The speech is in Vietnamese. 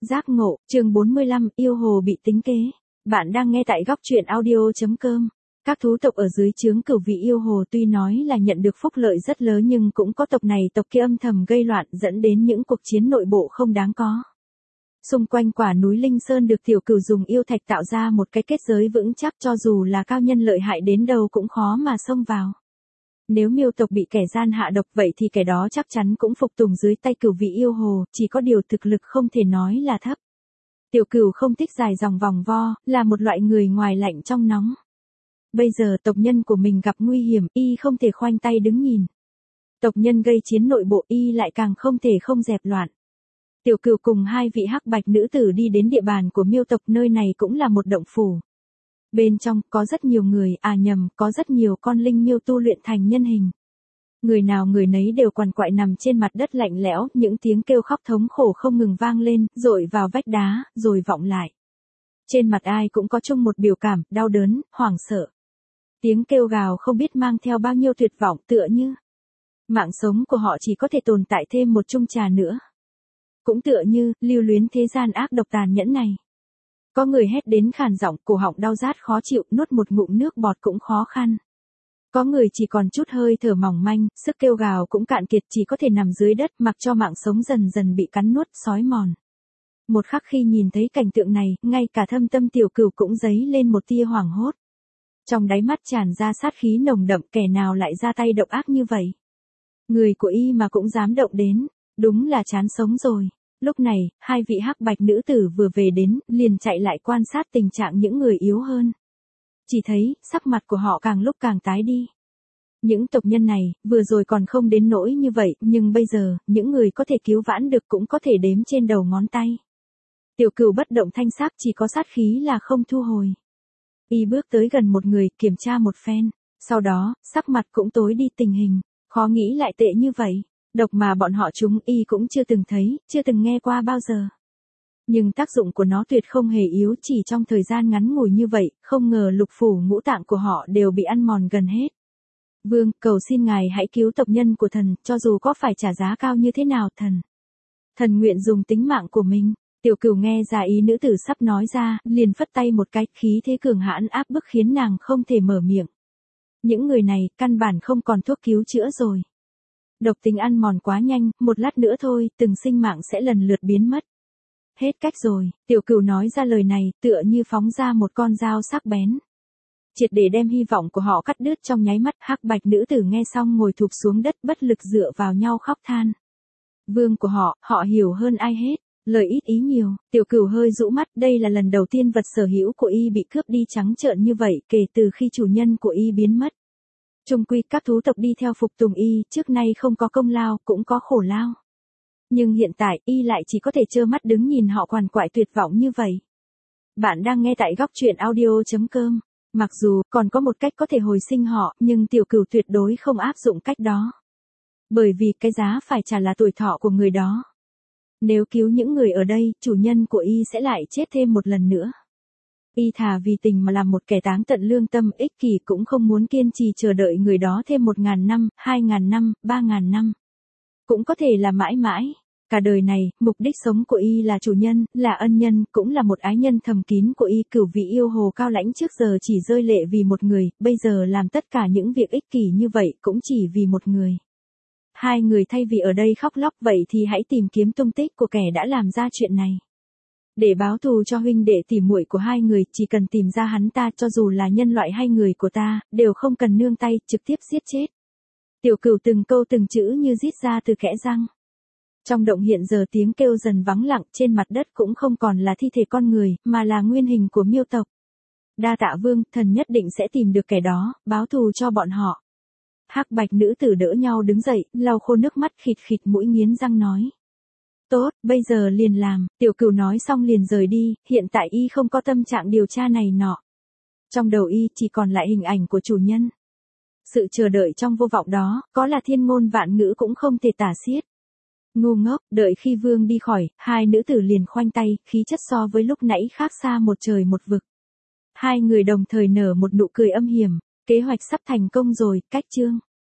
Giác ngộ, chương 45, yêu hồ bị tính kế. Bạn đang nghe tại góc truyện audio.com. Các thú tộc ở dưới trướng cửu vị yêu hồ tuy nói là nhận được phúc lợi rất lớn nhưng cũng có tộc này tộc kia âm thầm gây loạn dẫn đến những cuộc chiến nội bộ không đáng có. Xung quanh quả núi Linh Sơn được tiểu cửu dùng yêu thạch tạo ra một cái kết giới vững chắc, cho dù là cao nhân lợi hại đến đâu cũng khó mà xông vào. Nếu miêu tộc bị kẻ gian hạ độc vậy thì kẻ đó chắc chắn cũng phục tùng dưới tay cửu vị yêu hồ, chỉ có điều thực lực không thể nói là thấp. Tiểu cửu không thích dài dòng vòng vo, là một loại người ngoài lạnh trong nóng. Bây giờ tộc nhân của mình gặp nguy hiểm, y không thể khoanh tay đứng nhìn. Tộc nhân gây chiến nội bộ, y lại càng không thể không dẹp loạn. Tiểu cửu cùng hai vị hắc bạch nữ tử đi đến địa bàn của miêu tộc, nơi này cũng là một động phủ. Bên trong có rất nhiều người, có rất nhiều con linh miêu tu luyện thành nhân hình. Người nào người nấy đều quằn quại nằm trên mặt đất lạnh lẽo, những tiếng kêu khóc thống khổ không ngừng vang lên, dội vào vách đá, rồi vọng lại. Trên mặt ai cũng có chung một biểu cảm, đau đớn, hoảng sợ. Tiếng kêu gào không biết mang theo bao nhiêu tuyệt vọng, tựa như mạng sống của họ chỉ có thể tồn tại thêm một chung trà nữa. Cũng tựa như lưu luyến thế gian ác độc tàn nhẫn này. Có người hét đến khàn giọng, cổ họng đau rát khó chịu, nuốt một ngụm nước bọt cũng khó khăn. Có người chỉ còn chút hơi thở mỏng manh, sức kêu gào cũng cạn kiệt, chỉ có thể nằm dưới đất mặc cho mạng sống dần dần bị cắn nuốt, xói mòn. Một khắc khi nhìn thấy cảnh tượng này, ngay cả thâm tâm tiểu cửu cũng dấy lên một tia hoảng hốt. Trong đáy mắt tràn ra sát khí nồng đậm, kẻ nào lại ra tay độc ác như vậy? Người của y mà cũng dám động đến, đúng là chán sống rồi. Lúc này, hai vị hắc bạch nữ tử vừa về đến, liền chạy lại quan sát tình trạng những người yếu hơn. Chỉ thấy, sắc mặt của họ càng lúc càng tái đi. Những tộc nhân này, vừa rồi còn không đến nỗi như vậy, nhưng bây giờ, những người có thể cứu vãn được cũng có thể đếm trên đầu ngón tay. Tiểu cửu bất động thanh sắc, chỉ có sát khí là không thu hồi. Y bước tới gần một người, kiểm tra một phen. Sau đó, sắc mặt cũng tối đi, tình hình khó nghĩ lại tệ như vậy. Độc mà bọn họ chúng y cũng chưa từng thấy, chưa từng nghe qua bao giờ. Nhưng tác dụng của nó tuyệt không hề yếu, chỉ trong thời gian ngắn ngủi như vậy, không ngờ lục phủ ngũ tạng của họ đều bị ăn mòn gần hết. Vương, cầu xin ngài hãy cứu tộc nhân của thần, cho dù có phải trả giá cao như thế nào, thần nguyện dùng tính mạng của mình. Tiểu cửu nghe ra ý nữ tử sắp nói ra, liền phất tay một cái, khí thế cường hãn áp bức khiến nàng không thể mở miệng. Những người này, căn bản không còn thuốc cứu chữa rồi. Độc tính ăn mòn quá nhanh, một lát nữa thôi, từng sinh mạng sẽ lần lượt biến mất. Hết cách rồi, tiểu cửu nói ra lời này, tựa như phóng ra một con dao sắc bén. Triệt để đem hy vọng của họ cắt đứt trong nháy mắt. Hắc bạch nữ tử nghe xong ngồi thụp xuống đất bất lực dựa vào nhau khóc than. Vương của họ hiểu hơn ai hết. Lời ít ý nhiều, tiểu cửu hơi rũ mắt, đây là lần đầu tiên vật sở hữu của y bị cướp đi trắng trợn như vậy kể từ khi chủ nhân của y biến mất. Chung quy các thú tộc đi theo phục tùng y, trước nay không có công lao, cũng có khổ lao. Nhưng hiện tại, y lại chỉ có thể trơ mắt đứng nhìn họ quằn quại tuyệt vọng như vậy. Bạn đang nghe tại góc truyện audio.com. Mặc dù, còn có một cách có thể hồi sinh họ, nhưng tiểu cửu tuyệt đối không áp dụng cách đó. Bởi vì cái giá phải trả là tuổi thọ của người đó. Nếu cứu những người ở đây, chủ nhân của y sẽ lại chết thêm một lần nữa. Y thà vì tình mà làm một kẻ táng tận lương tâm, ích kỷ cũng không muốn kiên trì chờ đợi người đó thêm 1.000 năm, 2.000 năm, 3.000 năm. Cũng có thể là mãi mãi. Cả đời này, mục đích sống của y là chủ nhân, là ân nhân, cũng là một ái nhân thầm kín của y. Cửu vị yêu hồ cao lãnh trước giờ chỉ rơi lệ vì một người, bây giờ làm tất cả những việc ích kỷ như vậy cũng chỉ vì một người. Hai người thay vì ở đây khóc lóc, vậy thì hãy tìm kiếm tung tích của kẻ đã làm ra chuyện này. Để báo thù cho huynh đệ tỉ muội của hai người, chỉ cần tìm ra hắn ta, cho dù là nhân loại hay người của ta, đều không cần nương tay, trực tiếp giết chết. Tiểu cửu từng câu từng chữ như rít ra từ kẽ răng. Trong động hiện giờ tiếng kêu dần vắng lặng, trên mặt đất cũng không còn là thi thể con người, mà là nguyên hình của miêu tộc. Đa tạ vương, thần nhất định sẽ tìm được kẻ đó, báo thù cho bọn họ. Hắc bạch nữ tử đỡ nhau đứng dậy, lau khô nước mắt, khịt khịt mũi nghiến răng nói. Tốt, bây giờ liền làm. Tiểu cửu nói xong liền rời đi, hiện tại y không có tâm trạng điều tra này nọ. Trong đầu y chỉ còn lại hình ảnh của chủ nhân. Sự chờ đợi trong vô vọng đó, có là thiên ngôn vạn ngữ cũng không thể tả xiết. Ngu ngốc, đợi khi vương đi khỏi, hai nữ tử liền khoanh tay, khí chất so với lúc nãy khác xa một trời một vực. Hai người đồng thời nở một nụ cười âm hiểm, kế hoạch sắp thành công rồi, cách chương.